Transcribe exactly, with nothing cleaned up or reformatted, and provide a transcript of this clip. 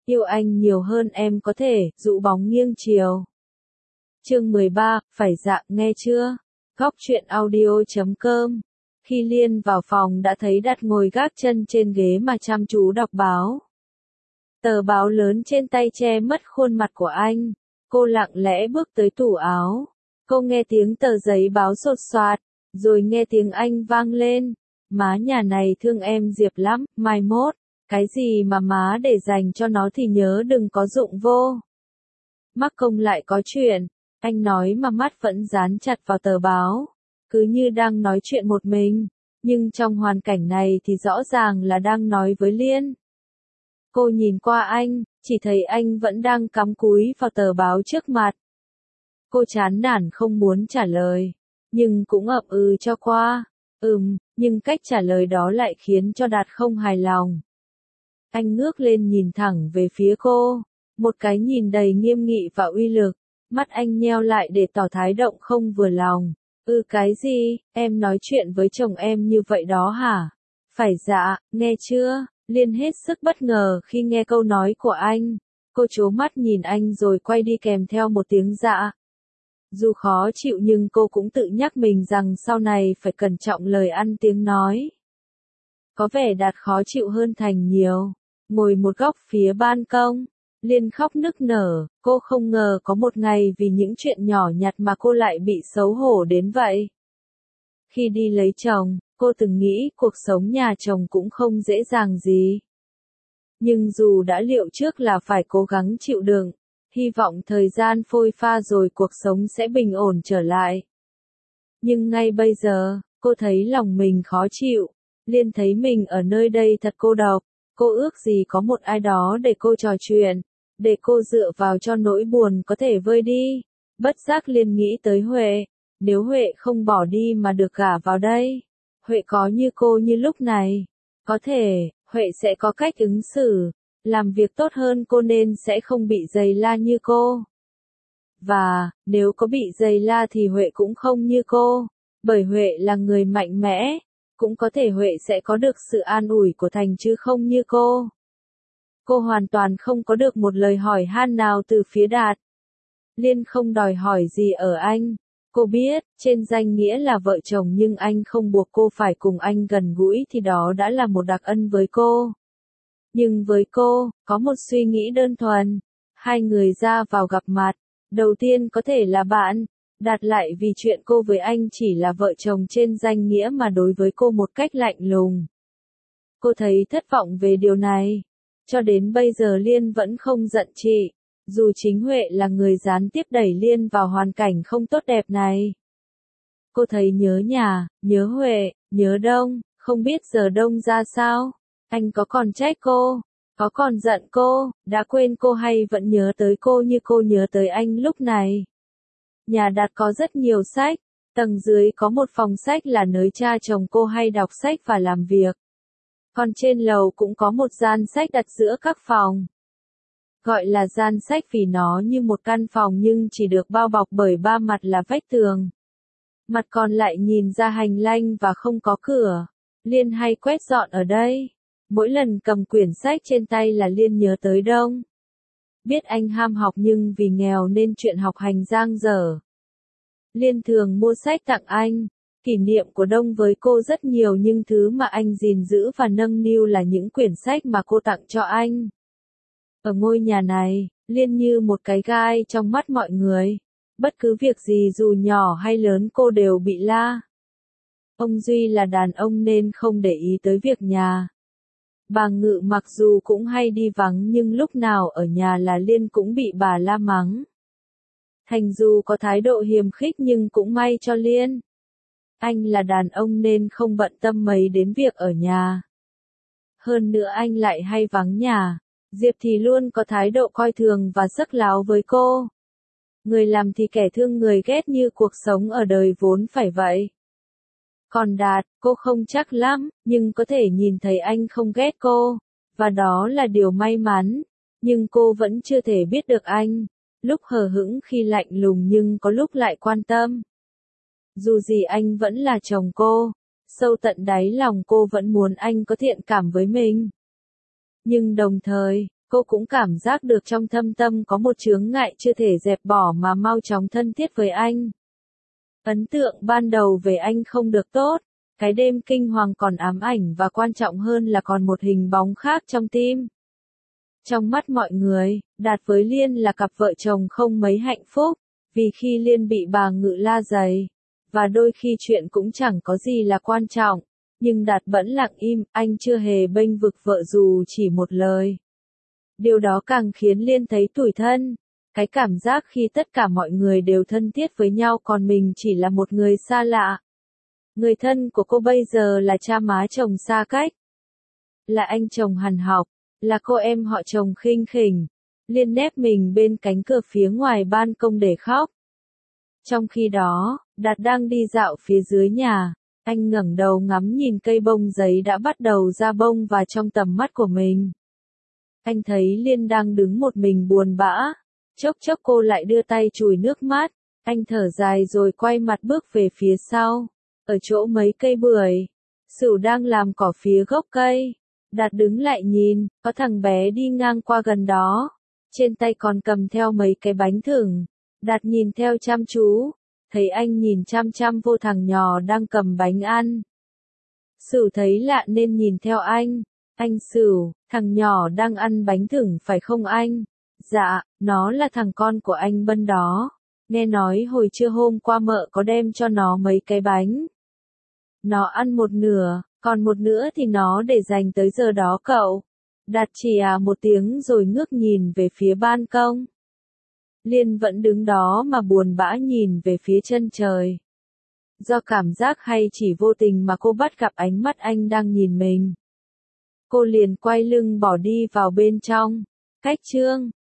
Yêu anh nhiều hơn em có thể, dụ bóng nghiêng chiều. Chương mười ba, phải dạ, nghe chưa? Góc truyện audio chấm com. Khi Liên vào phòng đã thấy Đạt ngồi gác chân trên ghế mà chăm chú đọc báo. Tờ báo lớn trên tay che mất khuôn mặt của anh. Cô lặng lẽ bước tới tủ áo. Cô nghe tiếng tờ giấy báo sột soạt, rồi nghe tiếng anh vang lên. Má nhà này thương em Diệp lắm, mai mốt. Cái gì mà má để dành cho nó thì nhớ đừng có dụng vô. Mắc công lại có chuyện, anh nói mà mắt vẫn dán chặt vào tờ báo. Cứ như đang nói chuyện một mình, nhưng trong hoàn cảnh này thì rõ ràng là đang nói với Liên. Cô nhìn qua anh, chỉ thấy anh vẫn đang cắm cúi vào tờ báo trước mặt. Cô chán nản không muốn trả lời, nhưng cũng ậm ừ cho qua. Ừm, nhưng cách trả lời đó lại khiến cho Đạt không hài lòng. Anh ngước lên nhìn thẳng về phía cô, một cái nhìn đầy nghiêm nghị và uy lực, mắt anh nheo lại để tỏ thái độ không vừa lòng. Ừ cái gì, em nói chuyện với chồng em như vậy đó hả? Phải dạ, nghe chưa? Liên hết sức bất ngờ khi nghe câu nói của anh. Cô trố mắt nhìn anh rồi quay đi kèm theo một tiếng dạ. Dù khó chịu nhưng cô cũng tự nhắc mình rằng sau này phải cẩn trọng lời ăn tiếng nói. Có vẻ Đạt khó chịu hơn Thành nhiều. Ngồi một góc phía ban công, Liên khóc nức nở, cô không ngờ có một ngày vì những chuyện nhỏ nhặt mà cô lại bị xấu hổ đến vậy. Khi đi lấy chồng, cô từng nghĩ cuộc sống nhà chồng cũng không dễ dàng gì. Nhưng dù đã liệu trước là phải cố gắng chịu đựng, hy vọng thời gian phôi pha rồi cuộc sống sẽ bình ổn trở lại. Nhưng ngay bây giờ, cô thấy lòng mình khó chịu, Liên thấy mình ở nơi đây thật cô độc. Cô ước gì có một ai đó để cô trò chuyện, để cô dựa vào cho nỗi buồn có thể vơi đi. Bất giác Liên nghĩ tới Huệ, nếu Huệ không bỏ đi mà được gả vào đây, Huệ có như cô như lúc này, có thể, Huệ sẽ có cách ứng xử, làm việc tốt hơn cô nên sẽ không bị giày la như cô. Và, nếu có bị giày la thì Huệ cũng không như cô, bởi Huệ là người mạnh mẽ. Cũng có thể Huệ sẽ có được sự an ủi của Thành chứ không như cô. Cô hoàn toàn không có được một lời hỏi han nào từ phía Đạt. Liên không đòi hỏi gì ở anh. Cô biết, trên danh nghĩa là vợ chồng nhưng anh không buộc cô phải cùng anh gần gũi thì đó đã là một đặc ân với cô. Nhưng với cô, có một suy nghĩ đơn thuần. Hai người ra vào gặp mặt. Đầu tiên có thể là bạn. Đạt lại vì chuyện cô với anh chỉ là vợ chồng trên danh nghĩa mà đối với cô một cách lạnh lùng. Cô thấy thất vọng về điều này. Cho đến bây giờ Liên vẫn không giận chị, dù chính Huệ là người gián tiếp đẩy Liên vào hoàn cảnh không tốt đẹp này. Cô thấy nhớ nhà, nhớ Huệ, nhớ Đông, không biết giờ Đông ra sao. Anh có còn trách cô, có còn giận cô, đã quên cô hay vẫn nhớ tới cô như cô nhớ tới anh lúc này. Nhà Đạt có rất nhiều sách, tầng dưới có một phòng sách là nơi cha chồng cô hay đọc sách và làm việc. Còn trên lầu cũng có một gian sách đặt giữa các phòng. Gọi là gian sách vì nó như một căn phòng nhưng chỉ được bao bọc bởi ba mặt là vách tường. Mặt còn lại nhìn ra hành lang và không có cửa. Liên hay quét dọn ở đây. Mỗi lần cầm quyển sách trên tay là Liên nhớ tới Đông. Biết anh ham học nhưng vì nghèo nên chuyện học hành dang dở. Liên thường mua sách tặng anh. Kỷ niệm của Đông với cô rất nhiều nhưng thứ mà anh gìn giữ và nâng niu là những quyển sách mà cô tặng cho anh. Ở ngôi nhà này, Liên như một cái gai trong mắt mọi người. Bất cứ việc gì dù nhỏ hay lớn cô đều bị la. Ông Duy là đàn ông nên không để ý tới việc nhà. Bà Ngự mặc dù cũng hay đi vắng nhưng lúc nào ở nhà là Liên cũng bị bà la mắng. Thành dù có thái độ hiềm khích nhưng cũng may cho Liên. Anh là đàn ông nên không bận tâm mấy đến việc ở nhà. Hơn nữa anh lại hay vắng nhà. Diệp thì luôn có thái độ coi thường và sắc láo với cô. Người làm thì kẻ thương người ghét như cuộc sống ở đời vốn phải vậy. Còn Đạt, cô không chắc lắm, nhưng có thể nhìn thấy anh không ghét cô, và đó là điều may mắn. Nhưng cô vẫn chưa thể biết được anh, lúc hờ hững khi lạnh lùng nhưng có lúc lại quan tâm. Dù gì anh vẫn là chồng cô, sâu tận đáy lòng cô vẫn muốn anh có thiện cảm với mình. Nhưng đồng thời, Cô cũng cảm giác được trong thâm tâm có một chướng ngại chưa thể dẹp bỏ mà mau chóng thân thiết với anh. Ấn tượng ban đầu về anh không được tốt, cái đêm kinh hoàng còn ám ảnh và quan trọng hơn là còn một hình bóng khác trong tim. Trong mắt mọi người, Đạt với Liên là cặp vợ chồng không mấy hạnh phúc, vì khi Liên bị bà Ngự la giày, và đôi khi chuyện cũng chẳng có gì là quan trọng, nhưng Đạt vẫn lặng im, anh chưa hề bênh vực vợ dù chỉ một lời. Điều đó càng khiến Liên thấy tủi thân, cái cảm giác khi tất cả mọi người đều thân thiết với nhau còn mình chỉ là một người xa lạ. Người thân của cô bây giờ là cha má chồng xa cách, là anh chồng hằn học, là cô em họ chồng khinh khỉnh. Liên nép mình bên cánh cửa phía ngoài ban công để khóc. Trong khi đó, Đạt đang đi dạo phía dưới nhà, anh ngẩng đầu ngắm nhìn cây bông giấy đã bắt đầu ra bông và trong tầm mắt của mình. Anh thấy Liên đang đứng một mình buồn bã, chốc chốc cô lại đưa tay chùi nước mắt, anh thở dài rồi quay mặt bước về phía sau, ở chỗ mấy cây bưởi, Sửu đang làm cỏ phía gốc cây. Đạt đứng lại nhìn, có thằng bé đi ngang qua gần đó, trên tay còn cầm theo mấy cái bánh thừng. Đạt nhìn theo chăm chú, thấy anh nhìn chăm chăm vô thằng nhỏ đang cầm bánh ăn. Sửu thấy lạ nên nhìn theo anh. Anh Sửu, thằng nhỏ đang ăn bánh thừng phải không anh? Dạ, nó là thằng con của anh Bân đó. Nghe nói hồi trưa hôm qua mợ có đem cho nó mấy cái bánh. Nó ăn một nửa, còn một nửa thì nó để dành tới giờ đó cậu. Đạt chỉ à một tiếng rồi ngước nhìn về phía ban công. Liên vẫn đứng đó mà buồn bã nhìn về phía chân trời. Do cảm giác hay chỉ vô tình mà cô bắt gặp ánh mắt anh đang nhìn mình. Cô liền quay lưng bỏ đi vào bên trong. Cách chương